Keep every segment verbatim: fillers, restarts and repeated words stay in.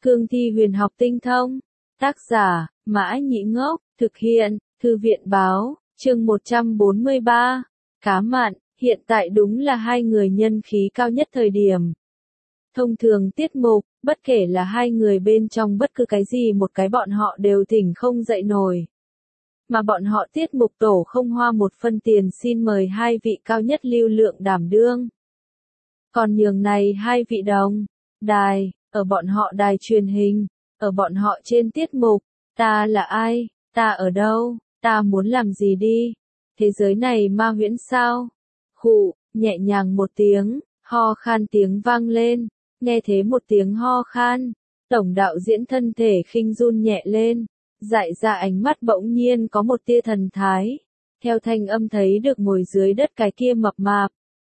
Cương thi huyền học tinh thông. Tác giả, Mã Nhĩ Ngốc, thực hiện, Thư viện Báo, chương một trăm bốn mươi ba. Cá mặn, hiện tại đúng là hai người nhân khí cao nhất thời điểm. Thông thường tiết mục, bất kể là hai người bên trong bất cứ cái gì một cái bọn họ đều thỉnh không dậy nổi. Mà bọn họ tiết mục tổ không hoa một phân tiền xin mời hai vị cao nhất lưu lượng đảm đương. Còn nhường này hai vị đồng, đài, ở bọn họ đài truyền hình, ở bọn họ trên tiết mục, ta là ai, ta ở đâu, ta muốn làm gì đi, thế giới này ma huyễn sao? Khụ, nhẹ nhàng một tiếng, ho khan tiếng vang lên, nghe thế một tiếng ho khan, tổng đạo diễn thân thể khinh run nhẹ lên, dại ra ánh mắt bỗng nhiên có một tia thần thái, theo thanh âm thấy được ngồi dưới đất cái kia mập mạp.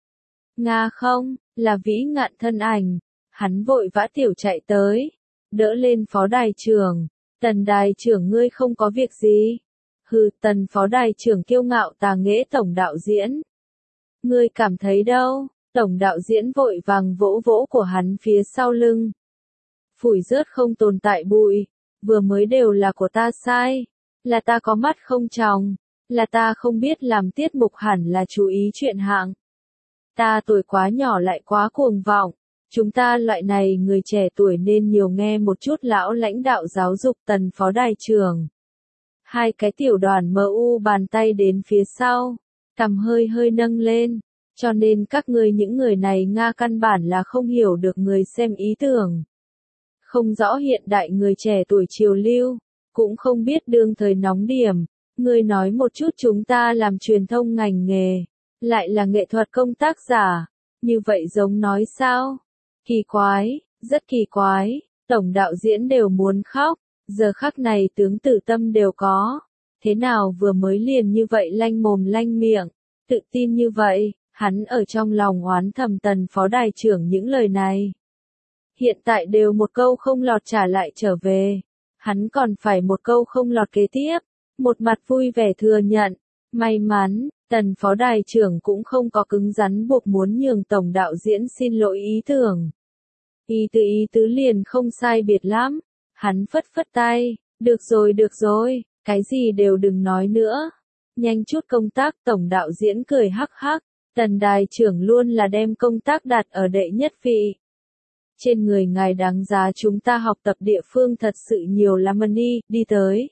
Nga không, là Vĩ Ngạn thân ảnh, hắn vội vã tiểu chạy tới, đỡ lên phó đài trưởng, Tần đài trưởng ngươi không có việc gì. Hừ, Tần phó đài trưởng kiêu ngạo tà nghễ tổng đạo diễn. Ngươi cảm thấy đâu? Tổng đạo diễn vội vàng vỗ vỗ của hắn phía sau lưng. Phủi rớt không tồn tại bụi, vừa mới đều là của ta sai, là ta có mắt không tròng, là ta không biết làm tiết mục hẳn là chú ý chuyện hạng. Ta tuổi quá nhỏ lại quá cuồng vọng, chúng ta loại này người trẻ tuổi nên nhiều nghe một chút lão lãnh đạo giáo dục. Tần phó đài trưởng. Hai cái tiểu đoàn em u bàn tay đến phía sau, cằm hơi hơi nâng lên, cho nên các ngươi những người này Nga căn bản là không hiểu được người xem ý tưởng. Không rõ hiện đại người trẻ tuổi triều lưu, cũng không biết đương thời nóng điểm, ngươi nói một chút chúng ta làm truyền thông ngành nghề, lại là nghệ thuật công tác giả, như vậy giống nói sao? Kỳ quái, rất kỳ quái, tổng đạo diễn đều muốn khóc, giờ khắc này tướng Tử Tâm đều có, thế nào vừa mới liền như vậy lanh mồm lanh miệng, tự tin như vậy, hắn ở trong lòng oán thầm Tần phó đài trưởng những lời này. Hiện tại đều một câu không lọt trả lại trở về, hắn còn phải một câu không lọt kế tiếp, một mặt vui vẻ thừa nhận, may mắn, Tần phó đài trưởng cũng không có cứng rắn buộc muốn nhường tổng đạo diễn xin lỗi ý tưởng. Ý tứ ý tứ liền không sai biệt lắm, hắn phất phất tay, được rồi được rồi, cái gì đều đừng nói nữa, nhanh chút công tác. Tổng đạo diễn cười hắc hắc, Tần đài trưởng luôn là đem công tác đặt ở đệ nhất vị. Trên người ngài đáng giá chúng ta học tập địa phương thật sự nhiều lắm đi, đi tới.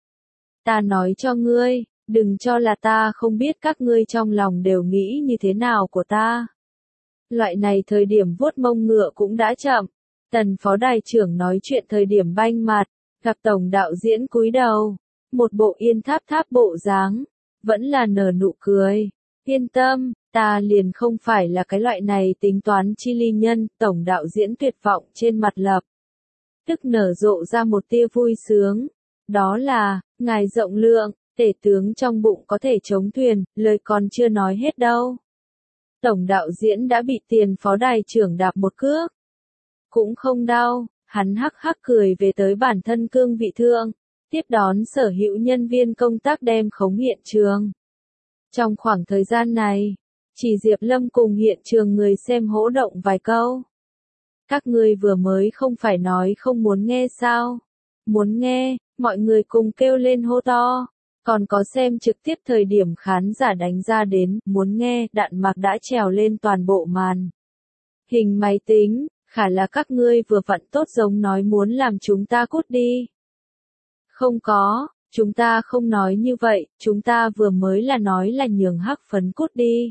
Ta nói cho ngươi, đừng cho là ta không biết các ngươi trong lòng đều nghĩ như thế nào của ta. Loại này thời điểm vuốt mông ngựa cũng đã chậm. Tần phó đài trưởng nói chuyện thời điểm banh mặt, gặp tổng đạo diễn cúi đầu, một bộ yên tháp tháp bộ dáng, vẫn là nở nụ cười. Yên tâm, ta liền không phải là cái loại này tính toán chi ly nhân. Tổng đạo diễn tuyệt vọng trên mặt lập tức nở rộ ra một tia vui sướng. Đó là, ngài rộng lượng, tể tướng trong bụng có thể chống thuyền, lời còn chưa nói hết đâu. Tổng đạo diễn đã bị tiền phó đài trưởng đạp một cước. Cũng không đau, hắn hắc hắc cười về tới bản thân cương vị thượng, tiếp đón sở hữu nhân viên công tác đem khống hiện trường. Trong khoảng thời gian này, chỉ Diệp Lâm cùng hiện trường người xem hỗ động vài câu. Các ngươi vừa mới không phải nói không muốn nghe sao? Muốn nghe, mọi người cùng kêu lên hô to. Còn có xem trực tiếp thời điểm khán giả đánh ra đến, muốn nghe, đạn mạc đã trèo lên toàn bộ màn hình máy tính, khả là các ngươi vừa vặn tốt giống nói muốn làm chúng ta cút đi. Không có, chúng ta không nói như vậy, chúng ta vừa mới là nói là nhường hắc phấn cút đi.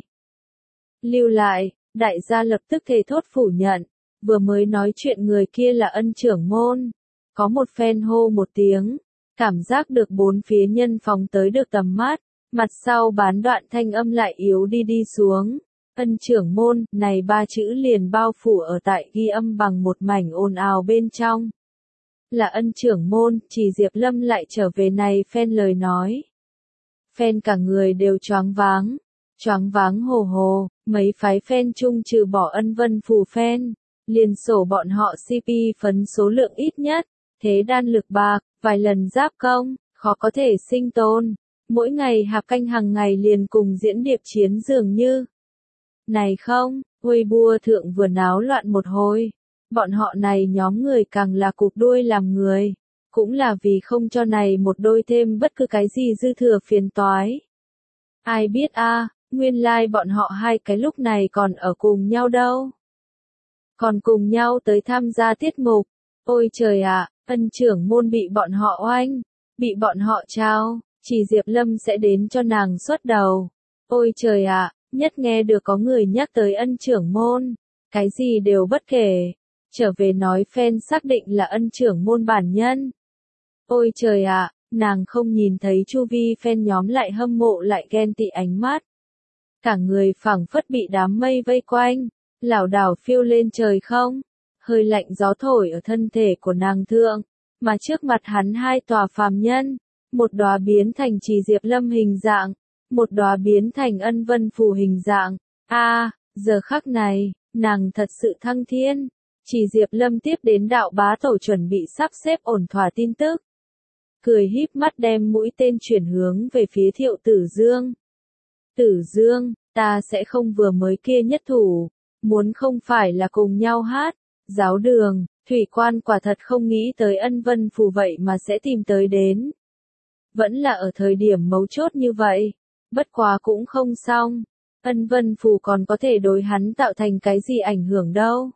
Lưu lại, đại gia lập tức thề thốt phủ nhận, vừa mới nói chuyện người kia là ân trưởng môn. Có một fan hô một tiếng. Cảm giác được bốn phía nhân phóng tới được tầm mắt, mặt sau bán đoạn thanh âm lại yếu đi đi xuống. Ân trưởng môn, này ba chữ liền bao phủ ở tại ghi âm bằng một mảnh ồn ào bên trong. Là ân trưởng môn, chỉ Diệp Lâm lại trở về này fan lời nói. Fan cả người đều choáng váng, choáng váng hồ hồ, mấy phái fan chung trừ bỏ Ân Vân Phù fan, liền sổ bọn họ xê pê phấn số lượng ít nhất, thế đan lực bạc. Vài lần giáp công, khó có thể sinh tồn. Mỗi ngày Hạc Canh hàng ngày liền cùng diễn điệp chiến dường như. Này không, Weibo thượng vừa náo loạn một hồi. Bọn họ này nhóm người càng là cụp đuôi làm người, cũng là vì không cho này một đôi thêm bất cứ cái gì dư thừa phiền toái. Ai biết a, nguyên lai like bọn họ hai cái lúc này còn ở cùng nhau đâu. Còn cùng nhau tới tham gia tiết mục. Ôi trời ạ, à, ân trưởng môn bị bọn họ oanh, bị bọn họ trao, chỉ Diệp Lâm sẽ đến cho nàng xuất đầu. Ôi trời ạ, à, nhất nghe được có người nhắc tới ân trưởng môn, cái gì đều bất kể. Trở về nói fan xác định là ân trưởng môn bản nhân. Ôi trời ạ, à, nàng không nhìn thấy chu vi fan nhóm lại hâm mộ lại ghen tị ánh mắt. Cả người phảng phất bị đám mây vây quanh, lảo đảo phiêu lên trời không. Hơi lạnh gió thổi ở thân thể của nàng thượng, mà trước mặt hắn hai tòa phàm nhân, một đóa biến thành Trì Diệp Lâm hình dạng, một đóa biến thành Ân Vân Phù hình dạng. A, à, giờ khắc này, nàng thật sự thăng thiên. Trì Diệp Lâm tiếp đến đạo bá tổ chuẩn bị sắp xếp ổn thỏa tin tức. Cười híp mắt đem mũi tên chuyển hướng về phía Thiệu Tử Dương. Tử Dương, ta sẽ không vừa mới kia nhất thủ, muốn không phải là cùng nhau hát. Giáo đường, Thủy Quan quả thật không nghĩ tới Ân Vân Phù vậy mà sẽ tìm tới đến. Vẫn là ở thời điểm mấu chốt như vậy, bất quá cũng không xong. Ân Vân Phù còn có thể đối hắn tạo thành cái gì ảnh hưởng đâu.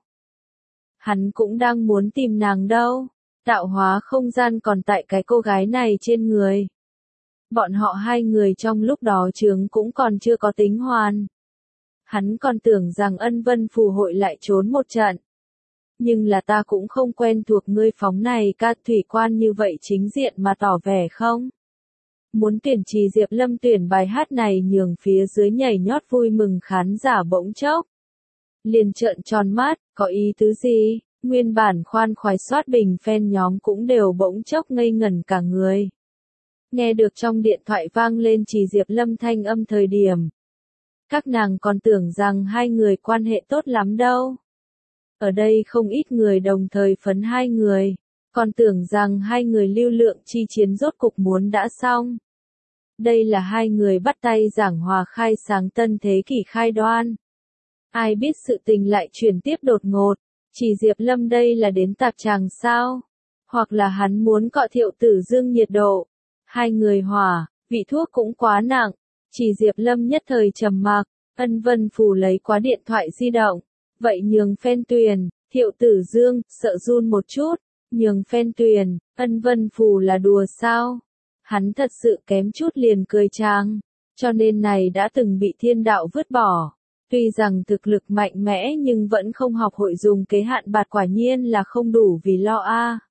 Hắn cũng đang muốn tìm nàng đâu, tạo hóa không gian còn tại cái cô gái này trên người. Bọn họ hai người trong lúc đó chướng cũng còn chưa có tính hoàn. Hắn còn tưởng rằng Ân Vân Phù hội lại trốn một trận. Nhưng là ta cũng không quen thuộc ngươi phóng này ca Thủy Quan như vậy chính diện mà tỏ vẻ không. Muốn tuyển Trì Diệp Lâm tuyển bài hát này nhường phía dưới nhảy nhót vui mừng khán giả bỗng chốc. Liền trợn tròn mắt, có ý tứ gì, nguyên bản khoan khoái soát bình fan nhóm cũng đều bỗng chốc ngây ngẩn cả người. Nghe được trong điện thoại vang lên Trì Diệp Lâm thanh âm thời điểm. Các nàng còn tưởng rằng hai người quan hệ tốt lắm đâu. Ở đây không ít người đồng thời phấn hai người, còn tưởng rằng hai người lưu lượng chi chiến rốt cục muốn đã xong. Đây là hai người bắt tay giảng hòa khai sáng tân thế kỷ khai đoan. Ai biết sự tình lại chuyển tiếp đột ngột, Trì Diệp Lâm đây là đến tạp tràng sao? Hoặc là hắn muốn cọ Thiệu Tử Dương nhiệt độ. Hai người hòa, vị thuốc cũng quá nặng, Trì Diệp Lâm nhất thời trầm mặc, Ân Vân Phù lấy quá điện thoại di động. Vậy nhường Phen Tuyền, Thiệu Tử Dương, sợ run một chút, nhường Phen Tuyền, Ân Vân Phù là đùa sao? Hắn thật sự kém chút liền cười trang, cho nên này đã từng bị thiên đạo vứt bỏ. Tuy rằng thực lực mạnh mẽ nhưng vẫn không học hội dùng kế hạn bạt quả nhiên là không đủ vì lo a. À.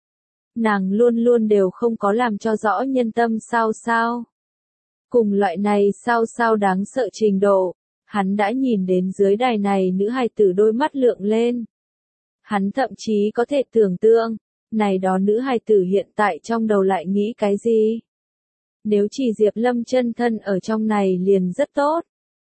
Nàng luôn luôn đều không có làm cho rõ nhân tâm sao sao. Cùng loại này sao sao đáng sợ trình độ. Hắn đã nhìn đến dưới đài này nữ hài tử đôi mắt lượng lên. Hắn thậm chí có thể tưởng tượng, này đó nữ hài tử hiện tại trong đầu lại nghĩ cái gì? Nếu Trì Diệp Lâm chân thân ở trong này liền rất tốt.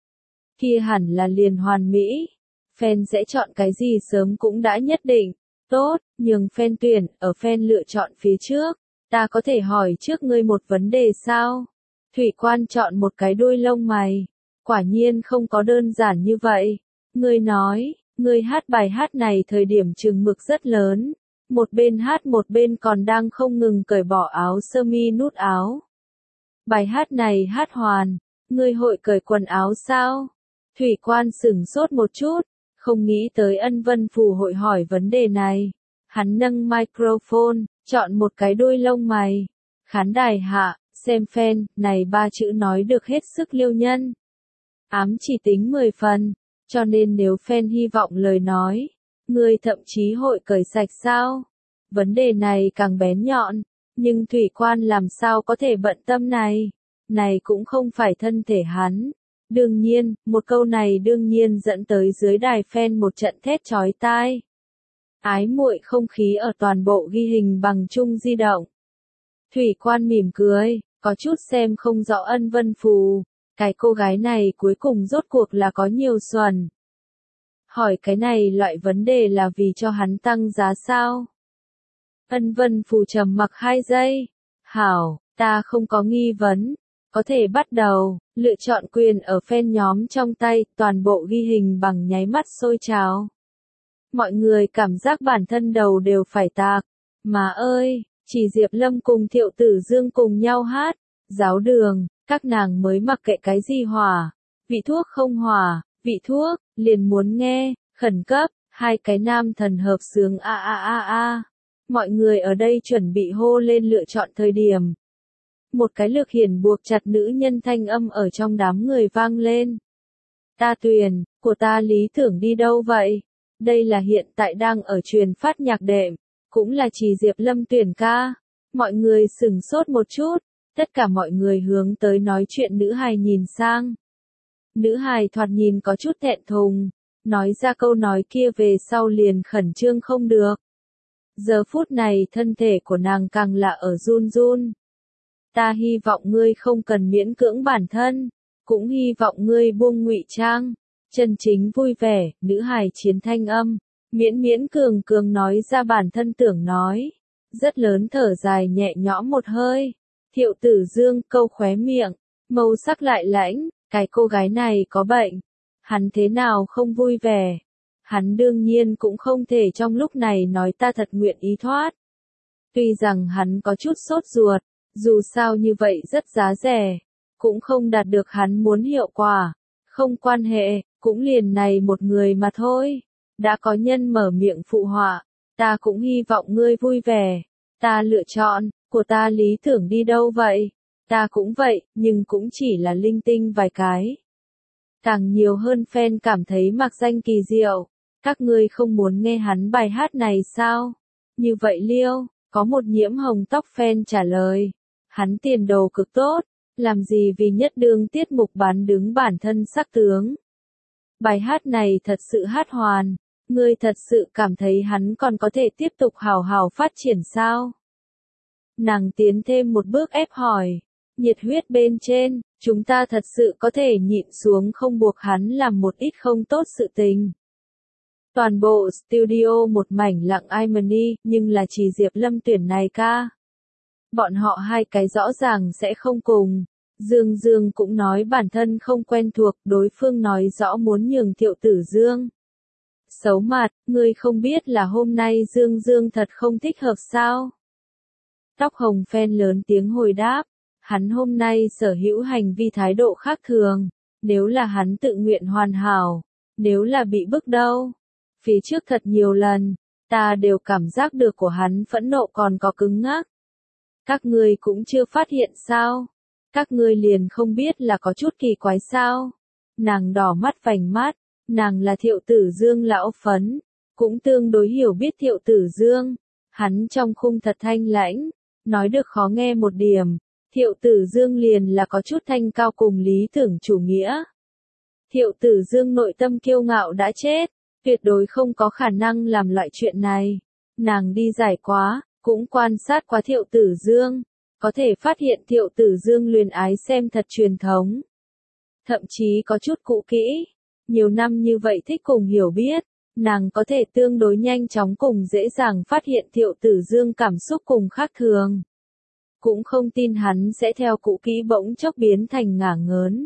Kia hẳn là liền hoàn mỹ. Fan sẽ chọn cái gì sớm cũng đã nhất định. Tốt, nhường fan tuyển, ở fan lựa chọn phía trước. Ta có thể hỏi trước ngươi một vấn đề sao? Thủy Quan chọn một cái đuôi lông mày. Quả nhiên không có đơn giản như vậy. Ngươi nói, ngươi hát bài hát này thời điểm chừng mực rất lớn. Một bên hát một bên còn đang không ngừng cởi bỏ áo sơ mi nút áo. Bài hát này hát hoàn, ngươi hội cởi quần áo sao? Thủy Quan sửng sốt một chút, không nghĩ tới Ân Vân Phù hội hỏi vấn đề này. Hắn nâng microphone, chọn một cái đuôi lông mày. Khán đài hạ, xem fan, này ba chữ nói được hết sức liêu nhân. Ám chỉ tính mười phần, cho nên nếu fan hy vọng lời nói, người thậm chí hội cởi sạch sao? Vấn đề này càng bén nhọn, nhưng Thủy Quan làm sao có thể bận tâm này? Này cũng không phải thân thể hắn. Đương nhiên, một câu này đương nhiên dẫn tới dưới đài fan một trận thét chói tai. Ái muội không khí ở toàn bộ ghi hình bằng chung di động. Thủy Quan mỉm cười, có chút xem không rõ Ân Vân Phù. Cái cô gái này cuối cùng rốt cuộc là có nhiều xuẩn. Hỏi cái này loại vấn đề là vì cho hắn tăng giá sao? Ân Vân Phù trầm mặc hai giây. Hảo, ta không có nghi vấn. Có thể bắt đầu, lựa chọn quyền ở fan nhóm trong tay, toàn bộ ghi hình bằng nháy mắt sôi trào. mọi người cảm giác bản thân đầu đều phải tạc. Má ơi, chỉ Diệp Lâm cùng Thiệu Tử Dương cùng nhau hát, giáo đường, các nàng mới mặc kệ cái gì hỏa, vị thuốc không hỏa, vị thuốc, liền muốn nghe, khẩn cấp, hai cái nam thần hợp sướng a a a a. Mọi người ở đây chuẩn bị hô lên lựa chọn thời điểm. Một cái lược hiển buộc chặt nữ nhân thanh âm ở trong đám người vang lên. Ta Tuyền, của ta lý tưởng đi đâu vậy? Đây là hiện tại đang ở truyền phát nhạc đệm, cũng là chỉ Diệp Lâm tuyển ca. Mọi người sửng sốt một chút, tất cả mọi người hướng tới nói chuyện nữ hài nhìn sang. Nữ hài thoạt nhìn có chút thẹn thùng, nói ra câu nói kia về sau liền khẩn trương không được. Giờ phút này thân thể của nàng càng là ở run run. Ta hy vọng ngươi không cần miễn cưỡng bản thân, cũng hy vọng ngươi buông ngụy trang, chân chính vui vẻ, nữ hài chiến thanh âm, miễn miễn cường cường nói ra bản thân tưởng nói, rất lớn thở dài nhẹ nhõm một hơi. Thiệu Tử Dương câu khóe miệng, màu sắc lại lãnh, cái cô gái này có bệnh, hắn thế nào không vui vẻ. Hắn đương nhiên cũng không thể trong lúc này nói ta thật nguyện ý thoát. Tuy rằng hắn có chút sốt ruột, dù sao như vậy rất giá rẻ, cũng không đạt được hắn muốn hiệu quả. Không quan hệ, cũng liền này một người mà thôi. Đã có nhân mở miệng phụ họa, ta cũng hy vọng ngươi vui vẻ. Ta lựa chọn, của ta lý tưởng đi đâu vậy? Ta cũng vậy, nhưng cũng chỉ là linh tinh vài cái. Càng nhiều hơn fan cảm thấy mặc danh kỳ diệu. Các ngươi không muốn nghe hắn bài hát này sao? Như vậy Liêu, có một nhiễm hồng tóc fan trả lời. Hắn tiền đồ cực tốt, làm gì vì nhất đương tiết mục bán đứng bản thân sắc tướng. Bài hát này thật sự hát hoàn, ngươi thật sự cảm thấy hắn còn có thể tiếp tục hào hào phát triển sao? Nàng tiến thêm một bước ép hỏi, nhiệt huyết bên trên, chúng ta thật sự có thể nhịn xuống không buộc hắn làm một ít không tốt sự tình. Toàn bộ studio một mảnh lặng irony, nhưng là chỉ Diệp Lâm tuyển này ca. Bọn họ hai cái rõ ràng sẽ không cùng. Dương Dương cũng nói bản thân không quen thuộc, đối phương nói rõ muốn nhường Thiệu Tử Dương. Xấu mặt, ngươi không biết là hôm nay Dương Dương thật không thích hợp sao? Tóc hồng fan lớn tiếng hồi đáp, hắn hôm nay sở hữu hành vi thái độ khác thường, nếu là hắn tự nguyện hoàn hảo, nếu là bị bức đâu. Phía trước thật nhiều lần, ta đều cảm giác được của hắn phẫn nộ còn có cứng ngắc. Các ngươi cũng chưa phát hiện sao? Các ngươi liền không biết là có chút kỳ quái sao? Nàng đỏ mắt vành mắt, nàng là Thiệu Tử Dương lão phấn, cũng tương đối hiểu biết Thiệu Tử Dương. Hắn trong khung thật thanh lãnh, nói được khó nghe một điểm, Thiệu Tử Dương liền là có chút thanh cao cùng lý tưởng chủ nghĩa. Thiệu Tử Dương nội tâm kiêu ngạo đã chết, tuyệt đối không có khả năng làm loại chuyện này. Nàng đi giải quá, cũng quan sát quá Thiệu Tử Dương, có thể phát hiện Thiệu Tử Dương luyến ái xem thật truyền thống. Thậm chí có chút cũ kỹ, nhiều năm như vậy thích cùng hiểu biết, nàng có thể tương đối nhanh chóng cùng dễ dàng phát hiện Thiệu Tử Dương cảm xúc cùng khác thường. Cũng không tin hắn sẽ theo cũ kỹ bỗng chốc biến thành ngả ngớn.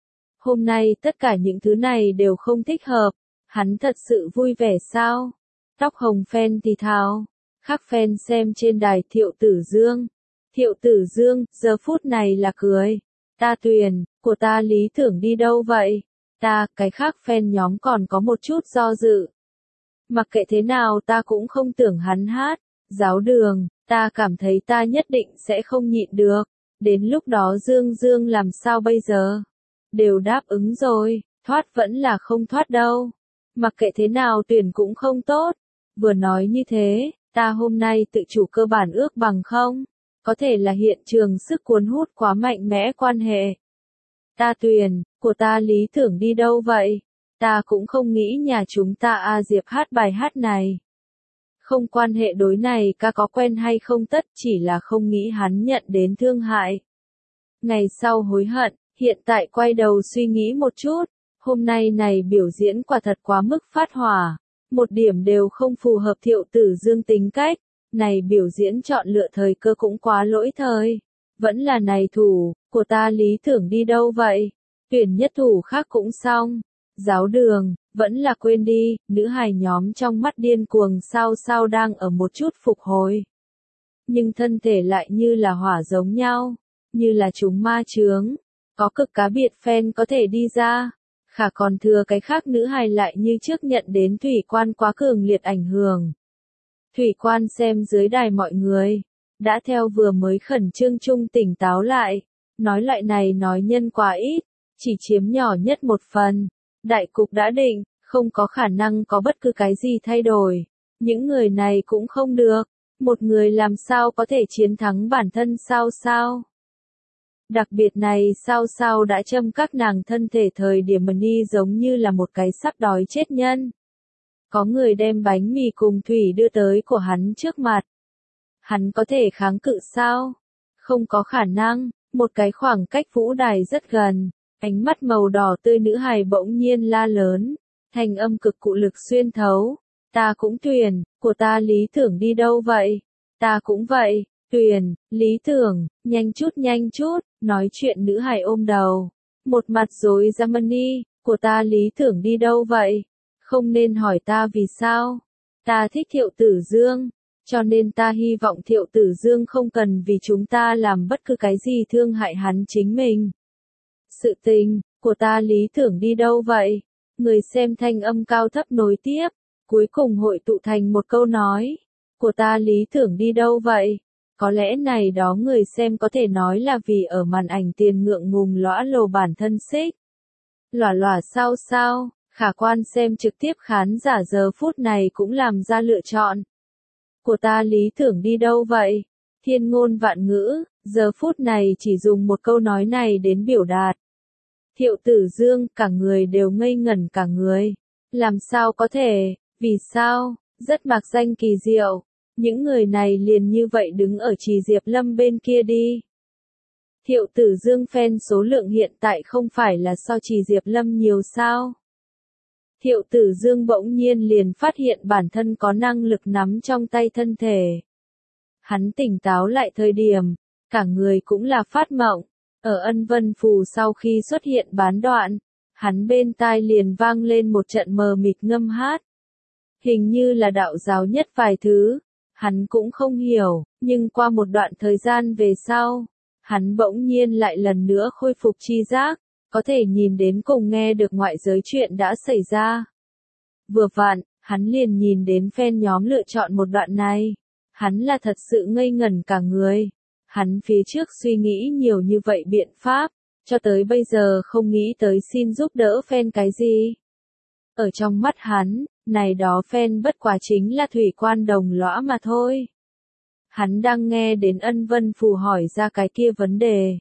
Hôm nay tất cả những thứ này đều không thích hợp, hắn thật sự vui vẻ sao? Tóc hồng fan thì thào, khác fan xem trên đài Thiệu Tử Dương. Thiệu Tử Dương, giờ phút này là cười. Ta Tuyền, của ta lý tưởng đi đâu vậy? Ta, cái khác fan nhóm còn có một chút do dự. Mặc kệ thế nào ta cũng không tưởng hắn hát. Giáo đường, ta cảm thấy ta nhất định sẽ không nhịn được. Đến lúc đó Dương Dương làm sao bây giờ? Đều đáp ứng rồi, thoát vẫn là không thoát đâu. Mặc kệ thế nào tuyển cũng không tốt. Vừa nói như thế, ta hôm nay tự chủ cơ bản ước bằng không? Có thể là hiện trường sức cuốn hút quá mạnh mẽ quan hệ. Ta Tuyền, của ta lý tưởng đi đâu vậy? Ta cũng không nghĩ nhà chúng ta A Diệp hát bài hát này. Không quan hệ đối này ca có quen hay không tất, chỉ là không nghĩ hắn nhận đến thương hại. Ngày sau hối hận, hiện tại quay đầu suy nghĩ một chút, hôm nay này biểu diễn quả thật quá mức phát hỏa, một điểm đều không phù hợp Thiệu Tử Dương tính cách, này biểu diễn chọn lựa thời cơ cũng quá lỗi thời. Vẫn là này thủ, của ta lý tưởng đi đâu vậy? Tuyển nhất thủ khác cũng xong. Giáo đường, vẫn là quên đi, nữ hài nhóm trong mắt điên cuồng sao sao đang ở một chút phục hồi. Nhưng thân thể lại như là hỏa giống nhau, như là chúng ma chướng. Có cực cá biệt fan có thể đi ra, khả còn thừa cái khác nữ hài lại như trước nhận đến thủy quan quá cường liệt ảnh hưởng. Thủy quan xem dưới đài mọi người, đã theo vừa mới khẩn trương chung tỉnh táo lại, nói loại này nói nhân quá ít, chỉ chiếm nhỏ nhất một phần. Đại cục đã định, không có khả năng có bất cứ cái gì thay đổi. Những người này cũng không được, một người làm sao có thể chiến thắng bản thân sao sao. Đặc biệt này sao sao đã châm các nàng thân thể thời điểm Mani giống như là một cái sắp đói chết nhân. Có người đem bánh mì cùng thủy đưa tới của hắn trước mặt. Hắn có thể kháng cự sao? Không có khả năng, một cái khoảng cách vũ đài rất gần. Ánh mắt màu đỏ tươi nữ hài bỗng nhiên la lớn, thanh âm cực cụ lực xuyên thấu. Ta cũng Tuyền, của ta lý tưởng đi đâu vậy? Ta cũng vậy, Tuyền, lý tưởng, nhanh chút nhanh chút, nói chuyện nữ hài ôm đầu. Một mặt rối ra Mani, của ta lý tưởng đi đâu vậy? Không nên hỏi ta vì sao? Ta thích Thiệu Tử Dương, cho nên ta hy vọng Thiệu Tử Dương không cần vì chúng ta làm bất cứ cái gì thương hại hắn chính mình. Sự tình, của ta lý tưởng đi đâu vậy? Người xem thanh âm cao thấp nối tiếp, cuối cùng hội tụ thành một câu nói. Của ta lý tưởng đi đâu vậy? Có lẽ này đó người xem có thể nói là vì ở màn ảnh tiền ngượng ngùng lõa lồ bản thân xích. Lòa lòa sao sao, khả quan xem trực tiếp khán giả giờ phút này cũng làm ra lựa chọn. Của ta lý tưởng đi đâu vậy? Thiên ngôn vạn ngữ, giờ phút này chỉ dùng một câu nói này đến biểu đạt. Thiệu Tử Dương, cả người đều ngây ngẩn cả người. Làm sao có thể, vì sao, rất mạc danh kỳ diệu. Những người này liền như vậy đứng ở Trì Diệp Lâm bên kia đi. Thiệu Tử Dương fan số lượng hiện tại không phải là so Trì Diệp Lâm nhiều sao? Thiệu Tử Dương bỗng nhiên liền phát hiện bản thân có năng lực nắm trong tay thân thể. Hắn tỉnh táo lại thời điểm, cả người cũng là phát mộng. Ở Ân Vân Phù sau khi xuất hiện bán đoạn, hắn bên tai liền vang lên một trận mờ mịt ngâm hát. Hình như là đạo giáo nhất vài thứ, hắn cũng không hiểu, nhưng qua một đoạn thời gian về sau, hắn bỗng nhiên lại lần nữa khôi phục tri giác, có thể nhìn đến cùng nghe được ngoại giới chuyện đã xảy ra. Vừa vặn, hắn liền nhìn đến fan nhóm lựa chọn một đoạn này. Hắn là thật sự ngây ngẩn cả người. Hắn phía trước suy nghĩ nhiều như vậy biện pháp, cho tới bây giờ không nghĩ tới xin giúp đỡ fan cái gì. Ở trong mắt hắn, này đó fan bất quá chính là thủy quan đồng lõa mà thôi. Hắn đang nghe đến Ân Vân Phù hỏi ra cái kia vấn đề.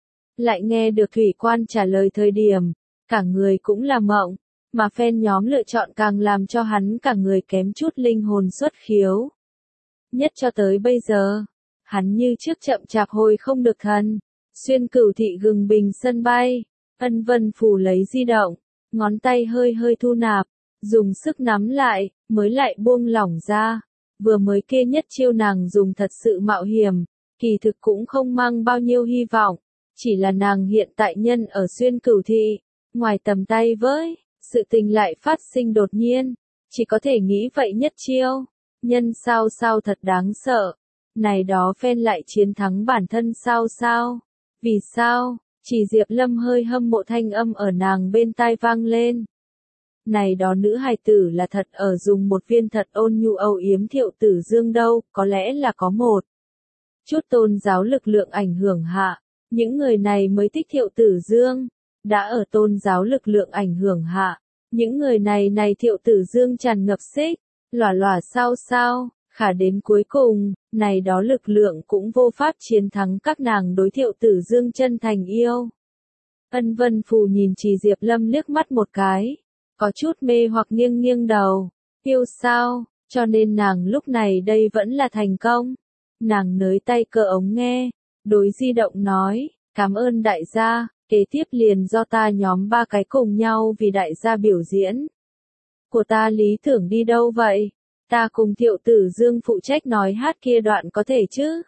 Lại nghe được thủy quan trả lời thời điểm, cả người cũng là mộng, mà fan nhóm lựa chọn càng làm cho hắn cả người kém chút linh hồn xuất khiếu. Nhất cho tới bây giờ, hắn như trước chậm chạp hồi không được thần. Xuyên Cửu thị gừng bình sân bay, Ân Vân Phù lấy di động, ngón tay hơi hơi thu nạp, dùng sức nắm lại, mới lại buông lỏng ra. Vừa mới kia nhất chiêu nàng dùng thật sự mạo hiểm, kỳ thực cũng không mang bao nhiêu hy vọng, chỉ là nàng hiện tại nhân ở Xuyên Cửu thị, ngoài tầm tay với, sự tình lại phát sinh đột nhiên, chỉ có thể nghĩ vậy nhất chiêu, nhân sao sao thật đáng sợ, này đó fan lại chiến thắng bản thân sao sao, vì sao, chỉ Diệp Lâm hơi hâm mộ thanh âm ở nàng bên tai vang lên. Này đó nữ hài tử là thật ở dùng một viên thật ôn nhu âu yếm Thiệu Tử Dương đâu, có lẽ là có một chút tôn giáo lực lượng ảnh hưởng hạ, những người này mới thích Thiệu Tử Dương, đã ở tôn giáo lực lượng ảnh hưởng hạ, những người này này Thiệu Tử Dương tràn ngập xích, lòa lòa sao sao, khả đến cuối cùng, này đó lực lượng cũng vô pháp chiến thắng các nàng đối Thiệu Tử Dương chân thành yêu. Ân Vân Phù nhìn Trì Diệp Lâm liếc mắt một cái, có chút mê hoặc nghiêng nghiêng đầu, yêu sao, cho nên nàng lúc này đây vẫn là thành công. Nàng nới tay cơ ống nghe, đối di động nói, cảm ơn đại gia, kế tiếp liền do ta nhóm ba cái cùng nhau vì đại gia biểu diễn. Của ta lý tưởng đi đâu vậy? Ta cùng Thiệu Tử Dương phụ trách nói hát kia đoạn có thể chứ?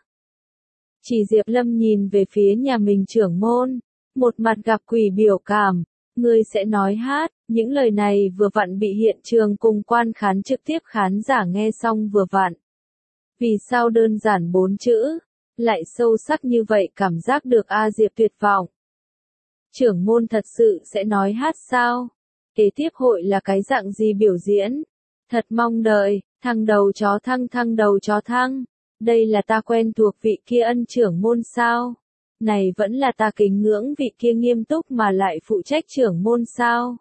Chỉ Diệp Lâm nhìn về phía nhà mình trưởng môn, một mặt gặp quỷ biểu cảm, ngươi sẽ nói hát, những lời này vừa vặn bị hiện trường cùng quan khán trực tiếp khán giả nghe xong vừa vặn. Vì sao đơn giản bốn chữ, lại sâu sắc như vậy cảm giác được A Diệp tuyệt vọng. Trưởng môn thật sự sẽ nói hát sao? Kế tiếp hội là cái dạng gì biểu diễn? Thật mong đợi, thăng đầu chó thăng thăng đầu chó thăng. Đây là ta quen thuộc vị kia ân trưởng môn sao? Này vẫn là ta kính ngưỡng vị kia nghiêm túc mà lại phụ trách trưởng môn sao?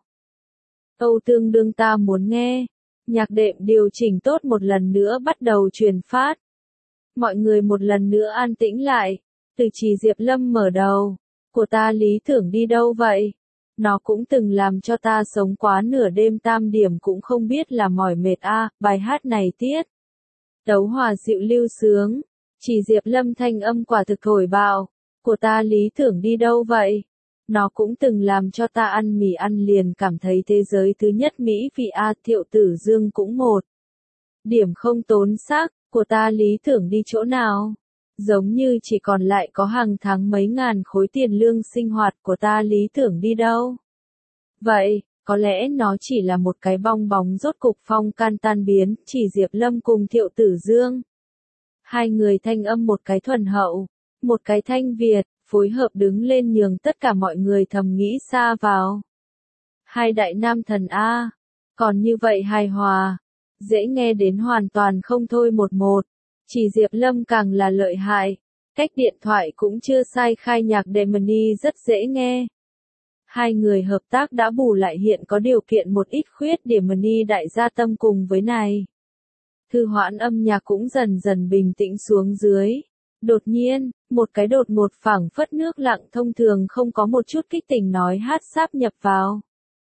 Âu tương đương ta muốn nghe. Nhạc đệm điều chỉnh tốt một lần nữa bắt đầu truyền phát. Mọi người một lần nữa an tĩnh lại. Từ Trì Diệp Lâm mở đầu. Của ta lý tưởng đi đâu vậy? Nó cũng từng làm cho ta sống quá nửa đêm tam điểm cũng không biết là mỏi mệt a. À, bài hát này tiết. Tấu hòa dịu lưu sướng. Trì Diệp Lâm thanh âm quả thực thổi bạo. Của ta lý tưởng đi đâu vậy? Nó cũng từng làm cho ta ăn mì ăn liền cảm thấy thế giới thứ nhất Mỹ vị A. Thiệu Tử Dương cũng một. Điểm không tốn xác, của ta lý tưởng đi chỗ nào? Giống như chỉ còn lại có hàng tháng mấy ngàn khối tiền lương sinh hoạt của ta lý tưởng đi đâu? Vậy, có lẽ nó chỉ là một cái bong bóng rốt cục phong can tan biến, chỉ Diệp Lâm cùng Thiệu Tử Dương. Hai người thanh âm một cái thuần hậu, một cái thanh Việt, phối hợp đứng lên nhường tất cả mọi người thầm nghĩ xa vào. Hai đại nam thần A, còn như vậy hài hòa, dễ nghe đến hoàn toàn không thôi một một. Chỉ Diệp Lâm càng là lợi hại, cách điện thoại cũng chưa sai khai nhạc Demony rất dễ nghe. Hai người hợp tác đã bù lại hiện có điều kiện một ít khuyết điểm Demony đại gia tâm cùng với này. Thư hoãn âm nhạc cũng dần dần bình tĩnh xuống dưới. Đột nhiên, một cái đột ngột phảng phất nước lặng thông thường không có một chút kích tình nói hát sáp nhập vào.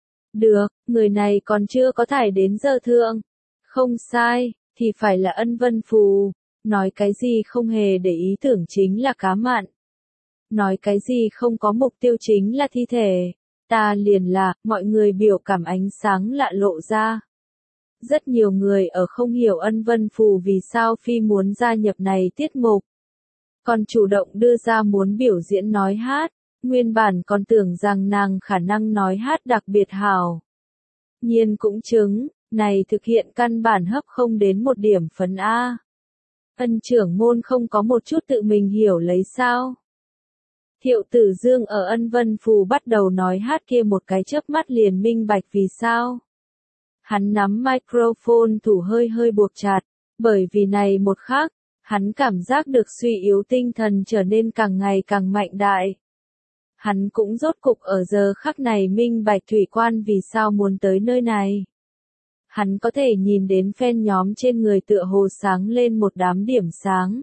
Được, người này còn chưa có thải đến giờ thượng. Không sai, thì phải là Ân Vân Phù. Nói cái gì không hề để ý tưởng chính là cá mặn. Nói cái gì không có mục tiêu chính là thi thể. Ta liền là, mọi người biểu cảm ánh sáng lạ lộ ra. Rất nhiều người ở không hiểu Ân Vân Phù vì sao phi muốn gia nhập này tiết mục. Còn chủ động đưa ra muốn biểu diễn nói hát, nguyên bản còn tưởng rằng nàng khả năng nói hát đặc biệt hào. Nhiên cũng chứng, này thực hiện căn bản hấp không đến một điểm phấn A. Ân trưởng môn không có một chút tự mình hiểu lấy sao. Thiệu Tử Dương ở Ân Vân Phù bắt đầu nói hát kia một cái chớp mắt liền minh bạch vì sao. Hắn nắm microphone thủ hơi hơi buộc chặt, bởi vì này một khắc, hắn cảm giác được suy yếu tinh thần trở nên càng ngày càng mạnh đại. Hắn cũng rốt cục ở giờ khắc này minh bạch Thủy Quan vì sao muốn tới nơi này. Hắn có thể nhìn đến fan nhóm trên người tựa hồ sáng lên một đám điểm sáng.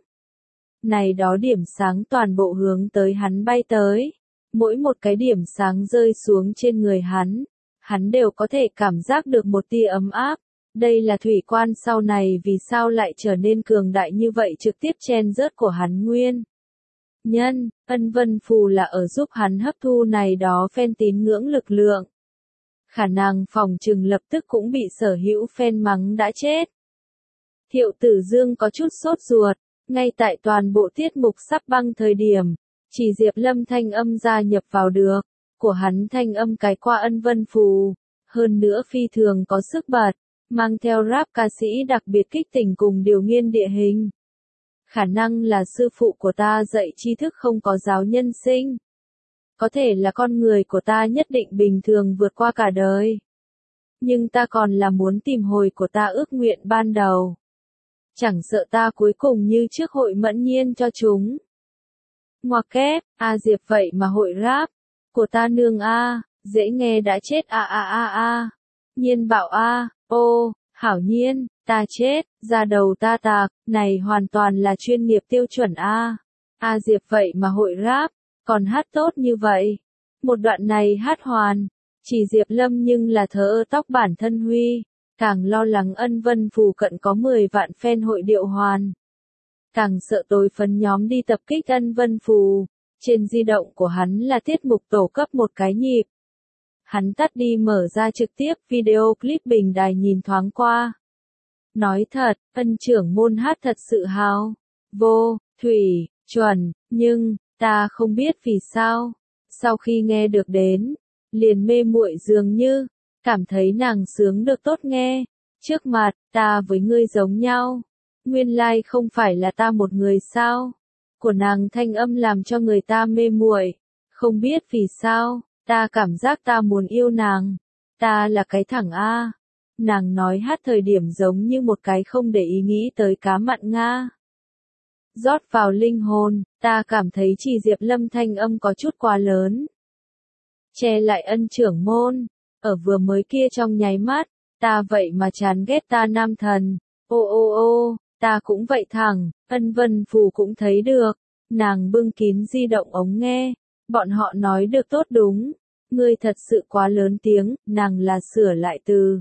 Này đó điểm sáng toàn bộ hướng tới hắn bay tới. Mỗi một cái điểm sáng rơi xuống trên người hắn, hắn đều có thể cảm giác được một tia ấm áp. Đây là Thủy Quan sau này vì sao lại trở nên cường đại như vậy trực tiếp chen rớt của hắn nguyên. Nhân, Ân Vân Phù là ở giúp hắn hấp thu này đó fan tín ngưỡng lực lượng. Khả năng phòng trừng lập tức cũng bị sở hữu fan mắng đã chết. Thiệu Tử Dương có chút sốt ruột, ngay tại toàn bộ tiết mục sắp băng thời điểm, chỉ Diệp Lâm thanh âm gia nhập vào được, của hắn thanh âm cái qua Ân Vân Phù, hơn nữa phi thường có sức bật, mang theo rap ca sĩ đặc biệt kích tình cùng điều nghiên địa hình. Khả năng là sư phụ của ta dạy tri thức không có giáo nhân sinh. Có thể là con người của ta nhất định bình thường vượt qua cả đời. Nhưng ta còn là muốn tìm hồi của ta ước nguyện ban đầu. Chẳng sợ ta cuối cùng như trước hội mẫn nhiên cho chúng. Ngoặc kép, A Diệp vậy mà hội rap. Của ta nương A, dễ nghe đã chết a a a a. Nhiên bảo A, ô, hảo nhiên, ta chết, ra đầu ta tạc, này hoàn toàn là chuyên nghiệp tiêu chuẩn A. A Diệp vậy mà hội rap, còn hát tốt như vậy. Một đoạn này hát hoàn, chỉ Diệp Lâm nhưng là thờ ơ tóc bản thân Huy, càng lo lắng Ân Vân Phù cận có mười vạn fan hội điệu hoàn. Càng sợ tối phấn nhóm đi tập kích Ân Vân Phù, trên di động của hắn là tiết mục tổ cấp một cái nhịp. Hắn tắt đi mở ra trực tiếp video clip bình đài nhìn thoáng qua. Nói thật, Ân trưởng môn hát thật sự hào. Vô, thủy, chuẩn, nhưng, ta không biết vì sao. Sau khi nghe được đến, liền mê muội dường như, cảm thấy nàng sướng được tốt nghe. Trước mặt, ta với ngươi giống nhau. Nguyên lai không phải là ta một người sao? Của nàng thanh âm làm cho người ta mê muội. Không biết vì sao, ta cảm giác ta muốn yêu nàng. Ta là cái thẳng A. Nàng nói hát thời điểm giống như một cái không để ý nghĩ tới cá mặn Nga. Rót vào linh hồn, ta cảm thấy chỉ Diệp Lâm thanh âm có chút quá lớn. Che lại Ân trưởng môn, ở vừa mới kia trong nháy mắt, ta vậy mà chán ghét ta nam thần. Ô ô ô, ta cũng vậy thẳng, Ân Vân Phù cũng thấy được. Nàng bưng kín di động ống nghe, bọn họ nói được tốt đúng. Ngươi thật sự quá lớn tiếng, nàng là sửa lại từ.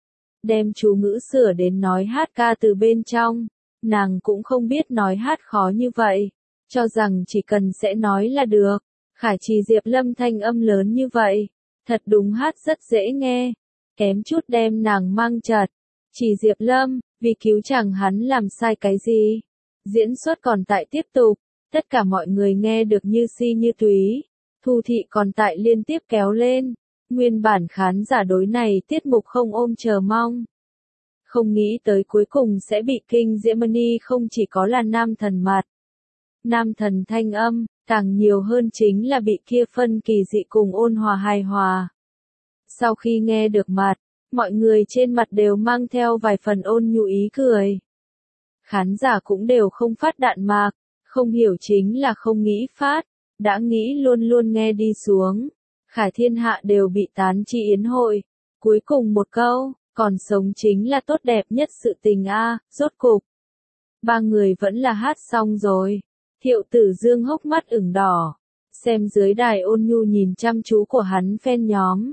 Đem chú ngữ sửa đến nói hát ca từ bên trong. Nàng cũng không biết nói hát khó như vậy, cho rằng chỉ cần sẽ nói là được. Khải Trì Diệp Lâm thanh âm lớn như vậy, thật đúng hát rất dễ nghe, kém chút đem nàng mang chật. Chỉ Diệp Lâm, vì cứu chàng hắn làm sai cái gì? Diễn xuất còn tại tiếp tục, tất cả mọi người nghe được như si như túy. Thu thị còn tại liên tiếp kéo lên, nguyên bản khán giả đối này tiết mục không ôm chờ mong. Không nghĩ tới cuối cùng sẽ bị kinh diễm mani không chỉ có là nam thần mặt. Nam thần thanh âm, càng nhiều hơn chính là bị kia phân kỳ dị cùng ôn hòa hài hòa. Sau khi nghe được mặt, mọi người trên mặt đều mang theo vài phần ôn nhu ý cười. Khán giả cũng đều không phát đạn mạc, không hiểu chính là không nghĩ phát, đã nghĩ luôn luôn nghe đi xuống. Khải thiên hạ đều bị tán chi yến hội. Cuối cùng một câu, còn sống chính là tốt đẹp nhất sự tình a, rốt cục. Ba người vẫn là hát xong rồi. Thiệu Tử Dương hốc mắt ửng đỏ, xem dưới đài ôn nhu nhìn chăm chú của hắn fan nhóm.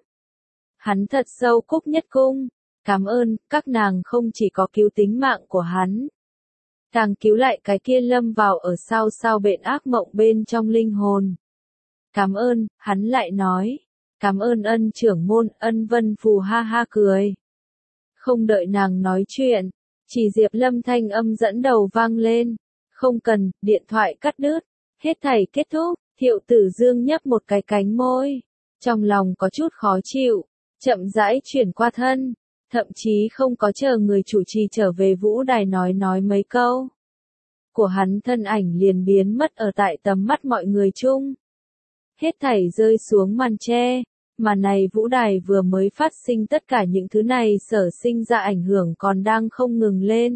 Hắn thật sâu cúc nhất cung, cảm ơn, các nàng không chỉ có cứu tính mạng của hắn, càng cứu lại cái kia lâm vào ở sao sao bệnh ác mộng bên trong linh hồn. Cảm ơn, hắn lại nói, cảm ơn Ân trưởng môn. Ân Vân Phù ha ha cười. Không đợi nàng nói chuyện, chỉ Diệp Lâm thanh âm dẫn đầu vang lên. Không cần, điện thoại cắt đứt. Hết thảy kết thúc, Thiệu Tử Dương nhấp một cái cánh môi. Trong lòng có chút khó chịu, chậm rãi chuyển qua thân. Thậm chí không có chờ người chủ trì trở về vũ đài nói nói mấy câu. Của hắn thân ảnh liền biến mất ở tại tầm mắt mọi người chung. Hết thảy rơi xuống màn tre. Mà này vũ đài vừa mới phát sinh tất cả những thứ này sở sinh ra ảnh hưởng còn đang không ngừng lên.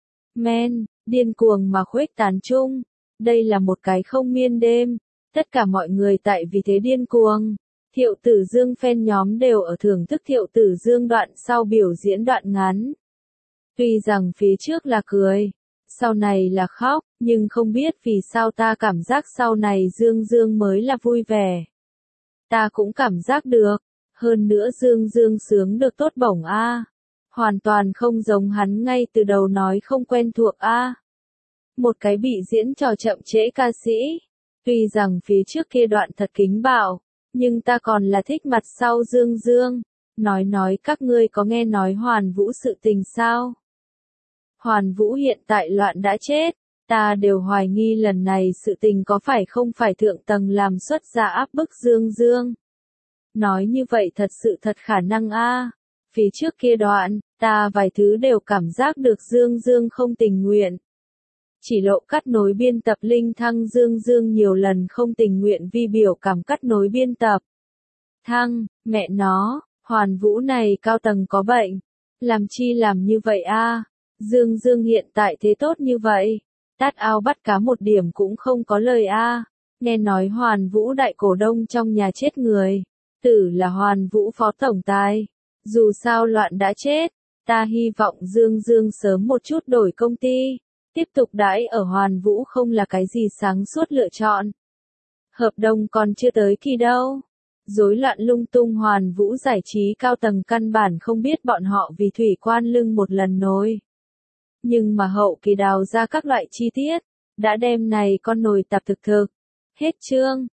Men, điên cuồng mà khuếch tán chung. Đây là một cái không miên đêm. Tất cả mọi người tại vì thế điên cuồng. Thiệu Tử Dương fan nhóm đều ở thưởng thức Thiệu Tử Dương đoạn sau biểu diễn đoạn ngắn. Tuy rằng phía trước là cười, sau này là khóc, nhưng không biết vì sao ta cảm giác sau này Dương Dương mới là vui vẻ. Ta cũng cảm giác được, hơn nữa Dương Dương sướng được tốt bổng a. Hoàn toàn không giống hắn ngay từ đầu nói không quen thuộc a. Một cái bị diễn trò chậm trễ ca sĩ, tuy rằng phía trước kia đoạn thật kính bạo, nhưng ta còn là thích mặt sau Dương Dương. Nói nói các ngươi có nghe nói Hoàn Vũ sự tình sao? Hoàn Vũ hiện tại loạn đã chết, ta đều hoài nghi lần này sự tình có phải không phải thượng tầng làm xuất ra áp bức Dương Dương. Nói như vậy thật sự thật khả năng a. Phía trước kia đoạn, ta vài thứ đều cảm giác được Dương Dương không tình nguyện. Chỉ lộ cắt nối biên tập linh thăng Dương Dương nhiều lần không tình nguyện vi biểu cảm cắt nối biên tập. Thăng, mẹ nó, Hoàn Vũ này cao tầng có bệnh. Làm chi làm như vậy a? Dương Dương hiện tại thế tốt như vậy. Tát ao bắt cá một điểm cũng không có lời a. Nghe nói Hoàn Vũ đại cổ đông trong nhà chết người. Tử là Hoàn Vũ phó tổng tài. Dù sao loạn đã chết, ta hy vọng Dương Dương sớm một chút đổi công ty. Tiếp tục đãi ở Hoàn Vũ không là cái gì sáng suốt lựa chọn. Hợp đồng còn chưa tới kỳ đâu. Rối loạn lung tung Hoàn Vũ giải trí cao tầng căn bản không biết bọn họ vì thủy quan lưng một lần nồi. Nhưng mà hậu kỳ đào ra các loại chi tiết, đã đem này con nồi tạp thực thực. Hết chương.